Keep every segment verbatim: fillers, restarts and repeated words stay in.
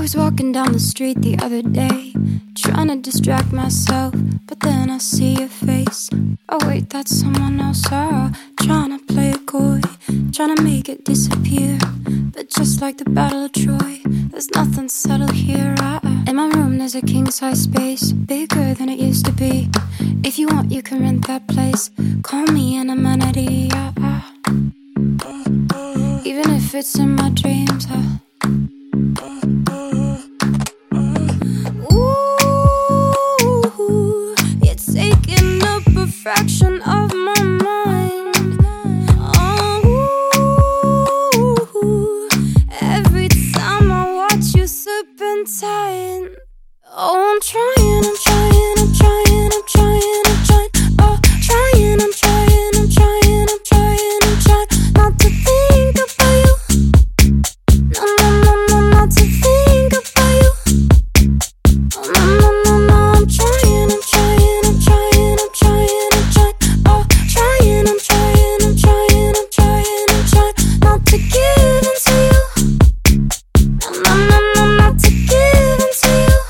was walking down the street the other day, trying to distract myself, but then I see your face. Oh wait, that's someone else. Oh, trying to play it coy, trying to make it disappear. But just like the Battle of Troy, there's nothing settled here. I, in my room there's a king-size space, bigger than it used to be. If you want you can rent that place, call me an amenity. I, I, even if it's in my dreams. I, Ooh, you're taking up a fraction of my mind. Oh, every time I watch you serpentine. Oh, I'm trying, I'm trying, I'm trying, I'm trying, I'm trying. Oh, trying, I'm trying, I'm trying, I'm trying, I'm trying not to think about you. No, no, no, no, not to think about you. Oh, no, no, no, no, I'm trying, I'm trying, I'm trying, I'm trying, I'm trying. Oh, trying, I'm trying, I'm trying, I'm trying, I'm trying not to give in to you. No, no, no, no, not to give in to you.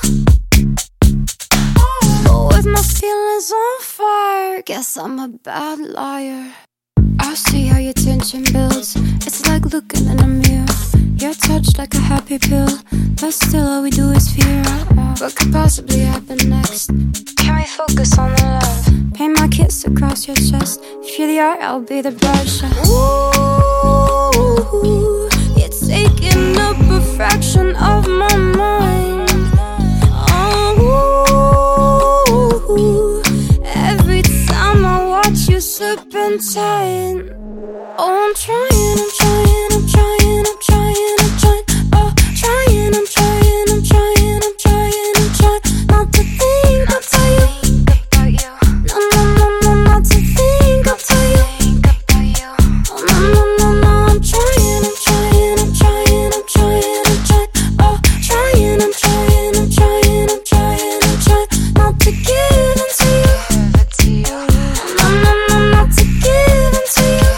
But with my feelings on fire, guess I'm a bad liar. I see how your tension builds. It's like looking in a mirror. Your touch like a happy pill, but still all we do is fear. What could possibly happen next? Can we focus on the love? Paint my kiss across your chest. If you're the art, I'll be the brush. Ooh, you're taking up a fraction of my mind. Oh, every time I watch you serpentine. Oh, I'm trying, I'm trying, I'm trying, I'm trying, I'm trying. Oh, trying, I'm trying, I'm trying, I'm trying, I'm trying not to think about you. No, no, no, no, not to think about you. Oh, no, no, no, no, I'm trying, I'm trying, I'm trying, I'm trying, I'm trying. Oh, trying, I'm trying, I'm trying, I'm trying, I'm trying not to give in to you. No, no, no, not to give in to you.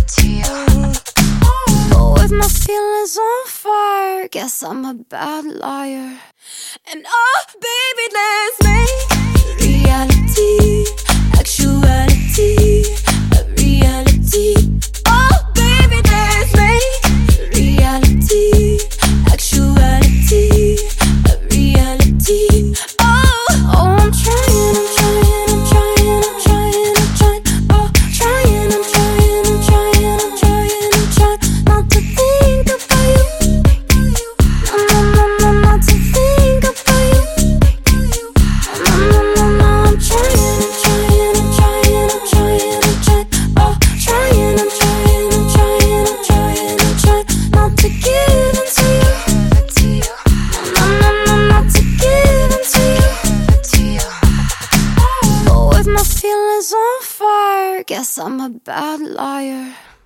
My feelings on fire, guess I'm a bad liar. And oh, baby, let's make reality, actuality, a reality. Oh, baby, let's make reality, actuality, a reality. Oh, oh, I'm trying, I'm trying, I'm trying, I'm trying, I'm trying. Oh, trying, I'm trying, I'm trying, I'm trying, I'm trying not to think about you. No, no, no, no, not to think about you. No, no, no, no, I'm trying, I'm trying, I'm trying, I'm trying, I'm trying. Oh, trying, I'm trying, I'm trying, I'm trying, I'm trying not to give in to you. No, no, no, not to give in to you. But with my feelings on fire, guess I'm a bad liar.